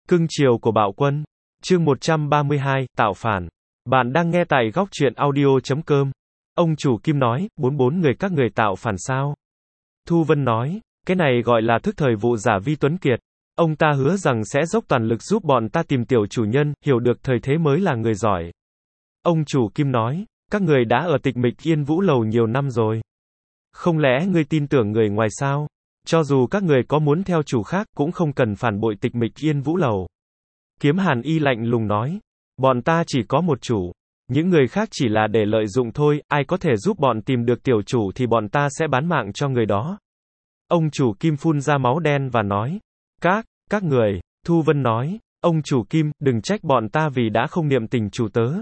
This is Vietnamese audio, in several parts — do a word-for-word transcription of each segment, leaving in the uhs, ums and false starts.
Cưng chiều của Bạo Quân. Chương một trăm ba mươi hai, tạo phản. Bạn đang nghe tại góc truyện audio chấm com. Ông chủ Kim nói, bốn bốn người các người tạo phản sao? Thu Vân nói, cái này gọi là thức thời vụ giả Vi Tuấn Kiệt. Ông ta hứa rằng sẽ dốc toàn lực giúp bọn ta tìm tiểu chủ nhân, hiểu được thời thế mới là người giỏi. Ông chủ Kim nói, các người đã ở Tịch Mịch Yên Vũ Lầu nhiều năm rồi. Không lẽ ngươi tin tưởng người ngoài sao? Cho dù các người có muốn theo chủ khác, cũng không cần phản bội Tịch Mịch Yên Vũ Lầu. Kiếm Hàn Y lạnh lùng nói, bọn ta chỉ có một chủ. Những người khác chỉ là để lợi dụng thôi, ai có thể giúp bọn tìm được tiểu chủ thì bọn ta sẽ bán mạng cho người đó. Ông chủ Kim phun ra máu đen và nói, các, các người. Thu Vân nói, ông chủ Kim, đừng trách bọn ta vì đã không niệm tình chủ tớ.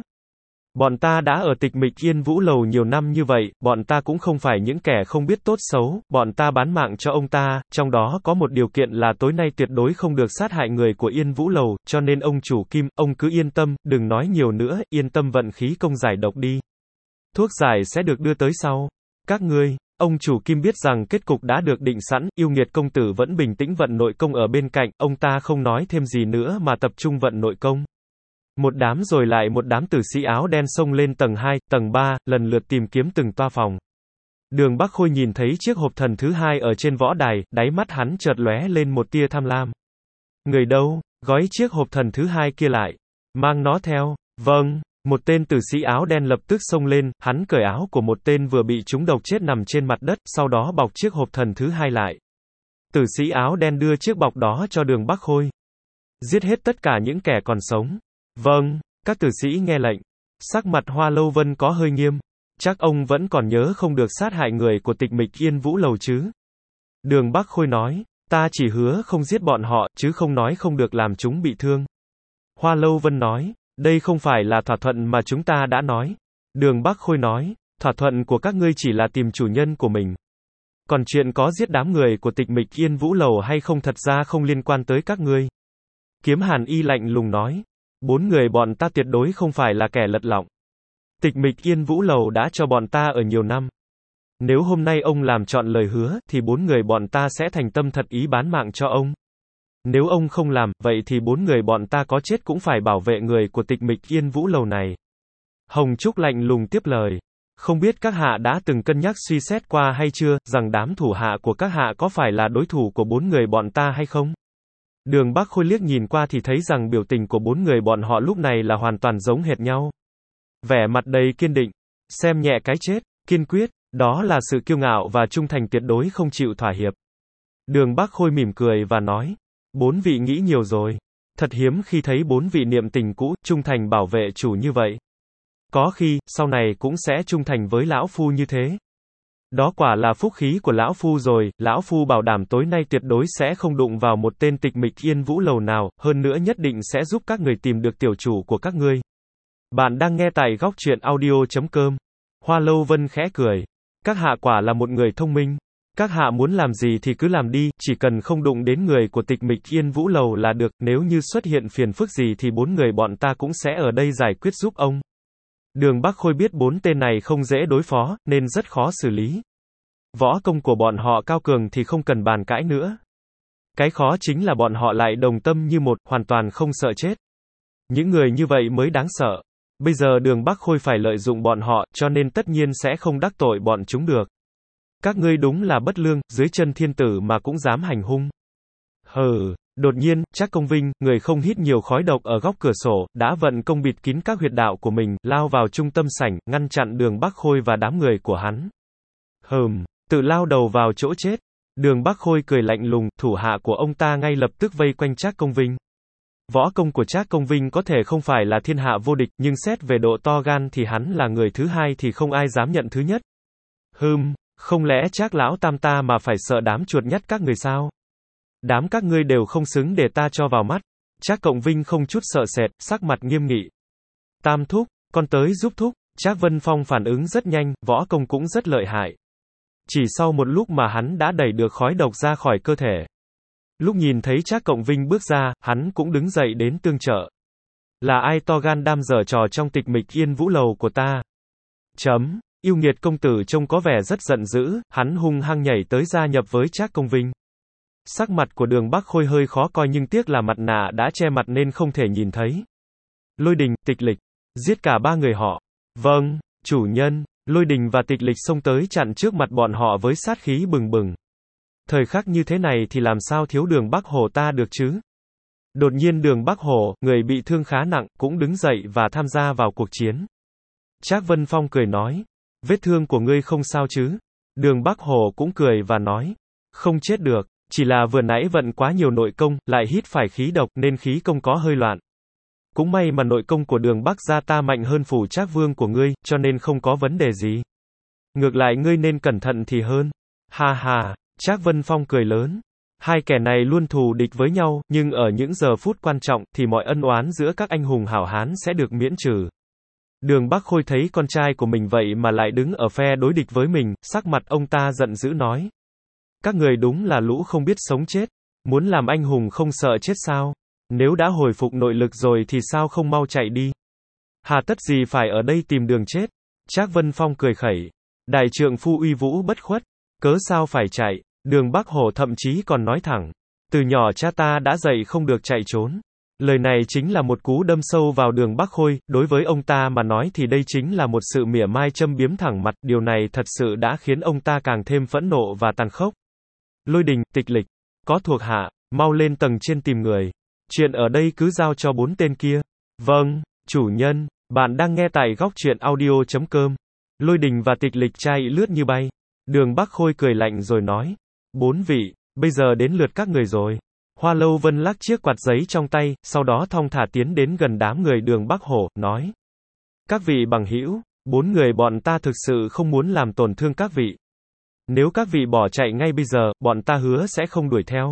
Bọn ta đã ở Tịch Mịch Yên Vũ Lầu nhiều năm như vậy, bọn ta cũng không phải những kẻ không biết tốt xấu, bọn ta bán mạng cho ông ta, trong đó có một điều kiện là tối nay tuyệt đối không được sát hại người của Yên Vũ Lầu, cho nên ông chủ Kim, ông cứ yên tâm, đừng nói nhiều nữa, yên tâm vận khí công giải độc đi. Thuốc giải sẽ được đưa tới sau. Các ngươi, ông chủ Kim biết rằng kết cục đã được định sẵn, yêu nghiệt công tử vẫn bình tĩnh vận nội công ở bên cạnh, ông ta không nói thêm gì nữa mà tập trung vận nội công. Một đám rồi lại một đám tử sĩ áo đen xông lên tầng hai, tầng ba, lần lượt tìm kiếm từng toa phòng. Đường Bắc Khôi nhìn thấy chiếc hộp thần thứ hai ở trên võ đài, đáy mắt hắn chợt lóe lên một tia tham lam. Người đâu? Gói chiếc hộp thần thứ hai kia lại. Mang nó theo. Vâng. Một tên tử sĩ áo đen lập tức xông lên, hắn cởi áo của một tên vừa bị trúng độc chết nằm trên mặt đất, sau đó bọc chiếc hộp thần thứ hai lại. Tử sĩ áo đen đưa chiếc bọc đó cho Đường Bắc Khôi. Giết hết tất cả những kẻ còn sống. Vâng, các tử sĩ nghe lệnh. Sắc mặt Hoa Lâu Vân có hơi nghiêm. Chắc ông vẫn còn nhớ không được sát hại người của Tịch Mịch Yên Vũ Lầu chứ? Đường Bắc Khôi nói, ta chỉ hứa không giết bọn họ, chứ không nói không được làm chúng bị thương. Hoa Lâu Vân nói, đây không phải là thỏa thuận mà chúng ta đã nói. Đường Bắc Khôi nói, thỏa thuận của các ngươi chỉ là tìm chủ nhân của mình. Còn chuyện có giết đám người của Tịch Mịch Yên Vũ Lầu hay không thật ra không liên quan tới các ngươi. Kiếm Hàn Y lạnh lùng nói, bốn người bọn ta tuyệt đối không phải là kẻ lật lọng. Tịch Mịch Yên Vũ Lầu đã cho bọn ta ở nhiều năm. Nếu hôm nay ông làm trọn lời hứa, thì bốn người bọn ta sẽ thành tâm thật ý bán mạng cho ông. Nếu ông không làm, vậy thì bốn người bọn ta có chết cũng phải bảo vệ người của Tịch Mịch Yên Vũ Lầu này. Hồng Trúc lạnh lùng tiếp lời. Không biết các hạ đã từng cân nhắc suy xét qua hay chưa, rằng đám thủ hạ của các hạ có phải là đối thủ của bốn người bọn ta hay không? Đường Bắc Khôi liếc nhìn qua thì thấy rằng biểu tình của bốn người bọn họ lúc này là hoàn toàn giống hệt nhau. Vẻ mặt đầy kiên định, xem nhẹ cái chết, kiên quyết, đó là sự kiêu ngạo và trung thành tuyệt đối không chịu thỏa hiệp. Đường Bắc Khôi mỉm cười và nói, bốn vị nghĩ nhiều rồi. Thật hiếm khi thấy bốn vị niệm tình cũ, trung thành bảo vệ chủ như vậy. Có khi, sau này cũng sẽ trung thành với lão phu như thế. Đó quả là phúc khí của lão phu rồi, lão phu bảo đảm tối nay tuyệt đối sẽ không đụng vào một tên Tịch Mịch Yên Vũ Lầu nào, hơn nữa nhất định sẽ giúp các người tìm được tiểu chủ của các ngươi. Bạn đang nghe tại góc truyện audio chấm com. Hoa Lâu Vân khẽ cười. Các hạ quả là một người thông minh. Các hạ muốn làm gì thì cứ làm đi, chỉ cần không đụng đến người của Tịch Mịch Yên Vũ Lầu là được, nếu như xuất hiện phiền phức gì thì bốn người bọn ta cũng sẽ ở đây giải quyết giúp ông. Đường Bắc Khôi biết bốn tên này không dễ đối phó, nên rất khó xử lý. Võ công của bọn họ cao cường thì không cần bàn cãi nữa. Cái khó chính là bọn họ lại đồng tâm như một, hoàn toàn không sợ chết. Những người như vậy mới đáng sợ. Bây giờ Đường Bắc Khôi phải lợi dụng bọn họ, cho nên tất nhiên sẽ không đắc tội bọn chúng được. Các ngươi đúng là bất lương, dưới chân thiên tử mà cũng dám hành hung. Hừ. Đột nhiên, Trác Công Vinh, người không hít nhiều khói độc ở góc cửa sổ, đã vận công bịt kín các huyệt đạo của mình, lao vào trung tâm sảnh, ngăn chặn Đường Bắc Khôi và đám người của hắn. Hừm, tự lao đầu vào chỗ chết. Đường Bắc Khôi cười lạnh lùng, thủ hạ của ông ta ngay lập tức vây quanh Trác Công Vinh. Võ công của Trác Công Vinh có thể không phải là thiên hạ vô địch, nhưng xét về độ to gan thì hắn là người thứ hai thì không ai dám nhận thứ nhất. Hừm, không lẽ Trác lão tam ta mà phải sợ đám chuột nhắt các người sao? Đám các ngươi đều không xứng để ta cho vào mắt. Trác Cộng Vinh không chút sợ sệt, sắc mặt nghiêm nghị. Tam thúc, con tới giúp thúc. Trác Vân Phong phản ứng rất nhanh, võ công cũng rất lợi hại. Chỉ sau một lúc mà hắn đã đẩy được khói độc ra khỏi cơ thể. Lúc nhìn thấy Trác Cộng Vinh bước ra, hắn cũng đứng dậy đến tương trợ. Là ai to gan đam dở trò trong Tịch Mịch Yên Vũ Lầu của ta? Chấm. Yêu nghiệt công tử trông có vẻ rất giận dữ, hắn hung hăng nhảy tới gia nhập với Trác Công Vinh. Sắc mặt của Đường Bắc Khôi hơi khó coi nhưng tiếc là mặt nạ đã che mặt nên không thể nhìn thấy. Lôi Đình, Tịch Lịch. Giết cả ba người họ. Vâng, chủ nhân. Lôi Đình và Tịch Lịch xông tới chặn trước mặt bọn họ với sát khí bừng bừng. Thời khắc như thế này thì làm sao thiếu Đường Bắc Hổ ta được chứ? Đột nhiên Đường Bắc Hổ, người bị thương khá nặng, cũng đứng dậy và tham gia vào cuộc chiến. Trác Vân Phong cười nói, vết thương của ngươi không sao chứ? Đường Bắc Hổ cũng cười và nói, không chết được, chỉ là vừa nãy vận quá nhiều nội công, lại hít phải khí độc nên khí công có hơi loạn. Cũng may mà nội công của Đường Bắc gia ta mạnh hơn Phủ Trác Vương của ngươi, cho nên không có vấn đề gì. Ngược lại ngươi nên cẩn thận thì hơn. Ha ha, Trác Vân Phong cười lớn. Hai kẻ này luôn thù địch với nhau, nhưng ở những giờ phút quan trọng, thì mọi ân oán giữa các anh hùng hảo hán sẽ được miễn trừ. Đường Bắc Khôi thấy con trai của mình vậy mà lại đứng ở phe đối địch với mình, sắc mặt ông ta giận dữ nói. Các người đúng là lũ không biết sống chết. Muốn làm anh hùng không sợ chết sao? Nếu đã hồi phục nội lực rồi thì sao không mau chạy đi? Hà tất gì phải ở đây tìm đường chết? Trác Vân Phong cười khẩy. Đại trượng phu uy vũ bất khuất. Cớ sao phải chạy? Đường Bắc Hổ thậm chí còn nói thẳng. Từ nhỏ cha ta đã dạy không được chạy trốn. Lời này chính là một cú đâm sâu vào Đường Bắc Khôi, đối với ông ta mà nói thì đây chính là một sự mỉa mai châm biếm thẳng mặt, điều này thật sự đã khiến ông ta càng thêm phẫn nộ và tàn khốc. Lôi Đình, Tịch Lịch, có thuộc hạ, mau lên tầng trên tìm người. Chuyện ở đây cứ giao cho bốn tên kia. Vâng, chủ nhân, bạn đang nghe tại góc truyện audio chấm com. Lôi Đình và Tịch Lịch trai lướt như bay. Đường Bắc Khôi cười lạnh rồi nói, bốn vị, bây giờ đến lượt các người rồi. Hoa Lâu Vân lắc chiếc quạt giấy trong tay, sau đó thong thả tiến đến gần đám người Đường Bắc Hổ, nói. Các vị bằng hữu, bốn người bọn ta thực sự không muốn làm tổn thương các vị. Nếu các vị bỏ chạy ngay bây giờ, bọn ta hứa sẽ không đuổi theo.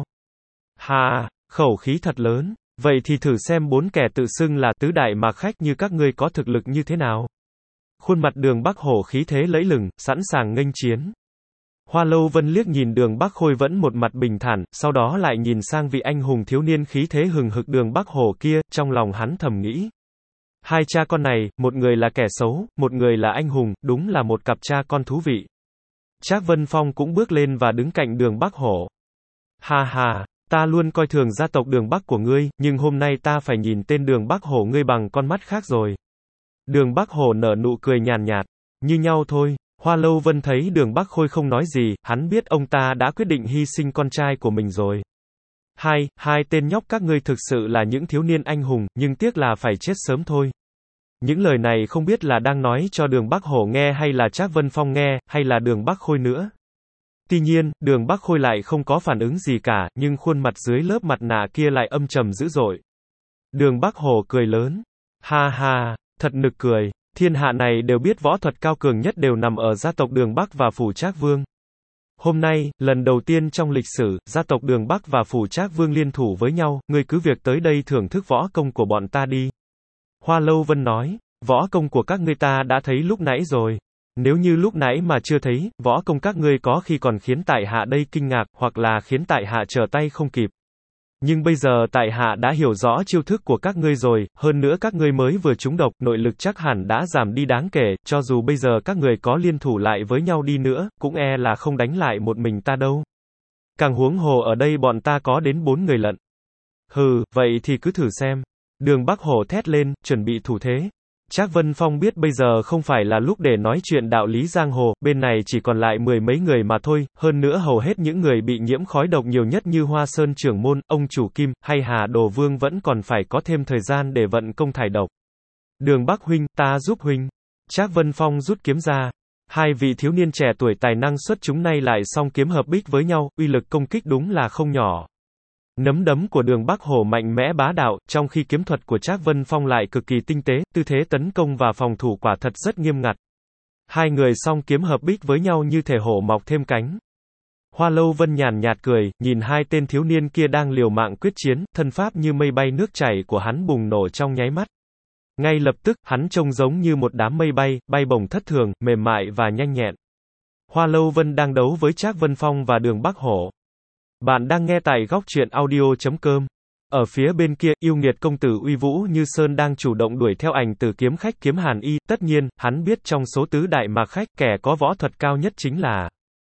Hà, khẩu khí thật lớn. Vậy thì thử xem bốn kẻ tự xưng là tứ đại mạc khách như các ngươi có thực lực như thế nào. Khuôn mặt Đường Bắc Hổ khí thế lẫy lừng, sẵn sàng nghênh chiến. Hoa Lâu Vân liếc nhìn Đường Bắc Khôi vẫn một mặt bình thản, sau đó lại nhìn sang vị anh hùng thiếu niên khí thế hừng hực Đường Bắc Hổ kia, trong lòng hắn thầm nghĩ. Hai cha con này, một người là kẻ xấu, một người là anh hùng, đúng là một cặp cha con thú vị. Trác Vân Phong cũng bước lên và đứng cạnh Đường Bắc Hổ. Ha ha, ta luôn coi thường gia tộc Đường Bắc của ngươi, nhưng hôm nay ta phải nhìn tên Đường Bắc Hổ ngươi bằng con mắt khác rồi. Đường Bắc Hổ nở nụ cười nhàn nhạt, như nhau thôi. Hoa Lâu Vân thấy Đường Bắc Khôi không nói gì, hắn biết ông ta đã quyết định hy sinh con trai của mình rồi. Hai, hai tên nhóc các ngươi thực sự là những thiếu niên anh hùng, nhưng tiếc là phải chết sớm thôi. Những lời này không biết là đang nói cho Đường Bắc Hổ nghe hay là Trác Vân Phong nghe, hay là Đường Bắc Khôi nữa. Tuy nhiên, Đường Bắc Khôi lại không có phản ứng gì cả, nhưng khuôn mặt dưới lớp mặt nạ kia lại âm trầm dữ dội. Đường Bắc Hổ cười lớn. Ha ha, thật nực cười. Thiên hạ này đều biết võ thuật cao cường nhất đều nằm ở gia tộc Đường Bắc và Phủ Trác Vương. Hôm nay, lần đầu tiên trong lịch sử, gia tộc Đường Bắc và Phủ Trác Vương liên thủ với nhau, ngươi cứ việc tới đây thưởng thức võ công của bọn ta đi. Hoa Lâu Vân nói, võ công của các ngươi ta đã thấy lúc nãy rồi. Nếu như lúc nãy mà chưa thấy, võ công các ngươi có khi còn khiến tại hạ đây kinh ngạc, hoặc là khiến tại hạ trở tay không kịp. Nhưng bây giờ tại hạ đã hiểu rõ chiêu thức của các ngươi rồi, hơn nữa các ngươi mới vừa trúng độc, nội lực chắc hẳn đã giảm đi đáng kể, cho dù bây giờ các người có liên thủ lại với nhau đi nữa, cũng e là không đánh lại một mình ta đâu. Càng huống hồ ở đây bọn ta có đến bốn người lận. Hừ, vậy thì cứ thử xem. Đường Bắc Hổ thét lên, chuẩn bị thủ thế. Trác Vân Phong biết bây giờ không phải là lúc để nói chuyện đạo lý giang hồ, bên này chỉ còn lại mười mấy người mà thôi, hơn nữa hầu hết những người bị nhiễm khói độc nhiều nhất như Hoa Sơn trưởng môn, ông chủ Kim, hay Hà Đồ Vương vẫn còn phải có thêm thời gian để vận công thải độc. Đường Bắc huynh, ta giúp huynh. Trác Vân Phong rút kiếm ra. Hai vị thiếu niên trẻ tuổi tài năng xuất chúng nay lại song kiếm hợp bích với nhau, uy lực công kích đúng là không nhỏ. Nấm đấm của Đường Bắc Hổ mạnh mẽ bá đạo, trong khi kiếm thuật của Trác Vân Phong lại cực kỳ tinh tế, tư thế tấn công và phòng thủ quả thật rất nghiêm ngặt. Hai người song kiếm hợp bích với nhau như thể hổ mọc thêm cánh. Hoa Lâu Vân nhàn nhạt cười, nhìn hai tên thiếu niên kia đang liều mạng quyết chiến, thân pháp như mây bay nước chảy của hắn bùng nổ trong nháy mắt. Ngay lập tức, hắn trông giống như một đám mây bay, bay bổng thất thường, mềm mại và nhanh nhẹn. Hoa Lâu Vân đang đấu với Trác Vân Phong và Đường Bắc Hổ. Bạn đang nghe tại góc truyện audio chấm com. Ở phía bên kia, yêu nghiệt công tử uy vũ như sơn đang chủ động đuổi theo ảnh tử kiếm khách Kiếm Hàn Y, tất nhiên, hắn biết trong số tứ đại mạc khách, kẻ có võ thuật cao nhất chính là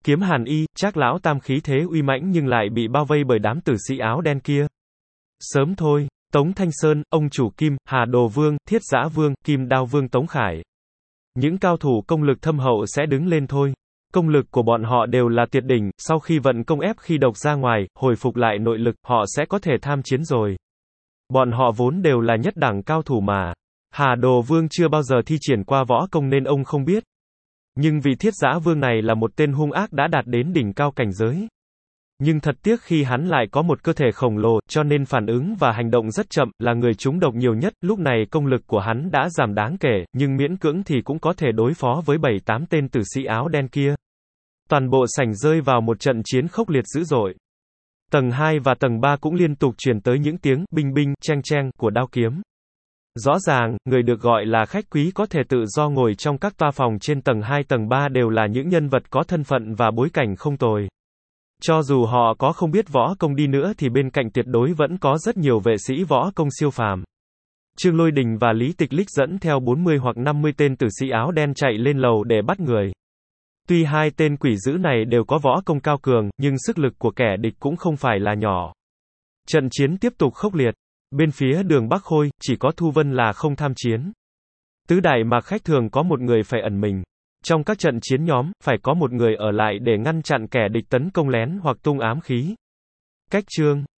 Kiếm Hàn Y, Trác lão tam khí thế uy mãnh nhưng lại bị bao vây bởi đám tử sĩ áo đen kia. Sớm thôi, Tống Thanh Sơn, ông chủ Kim, Hà Đồ Vương, Thiết Giã Vương, Kim Đao Vương Tống Khải. Những cao thủ công lực thâm hậu sẽ đứng lên thôi. Công lực của bọn họ đều là tuyệt đỉnh, sau khi vận công ép khi độc ra ngoài, hồi phục lại nội lực, họ sẽ có thể tham chiến rồi. Bọn họ vốn đều là nhất đẳng cao thủ mà. Hà Đồ Vương chưa bao giờ thi triển qua võ công nên ông không biết. Nhưng vị Thiết Giã Vương này là một tên hung ác đã đạt đến đỉnh cao cảnh giới. Nhưng thật tiếc khi hắn lại có một cơ thể khổng lồ, cho nên phản ứng và hành động rất chậm, là người trúng độc nhiều nhất, lúc này công lực của hắn đã giảm đáng kể, nhưng miễn cưỡng thì cũng có thể đối phó với bảy tám tên tử sĩ áo đen kia. Toàn bộ sảnh rơi vào một trận chiến khốc liệt dữ dội. Tầng hai và tầng ba cũng liên tục truyền tới những tiếng binh binh, cheng cheng của đao kiếm. Rõ ràng, người được gọi là khách quý có thể tự do ngồi trong các toa phòng trên tầng hai tầng ba đều là những nhân vật có thân phận và bối cảnh không tồi. Cho dù họ có không biết võ công đi nữa thì bên cạnh tuyệt đối vẫn có rất nhiều vệ sĩ võ công siêu phàm. Trương Lôi Đình và Lý Tịch Lích dẫn theo bốn mươi hoặc năm mươi tên tử sĩ áo đen chạy lên lầu để bắt người. Tuy hai tên quỷ dữ này đều có võ công cao cường, nhưng sức lực của kẻ địch cũng không phải là nhỏ. Trận chiến tiếp tục khốc liệt. Bên phía Đường Bắc Khôi, chỉ có Thu Vân là không tham chiến. Tứ đại mạc khách thường có một người phải ẩn mình. Trong các trận chiến nhóm, phải có một người ở lại để ngăn chặn kẻ địch tấn công lén hoặc tung ám khí. Cách chương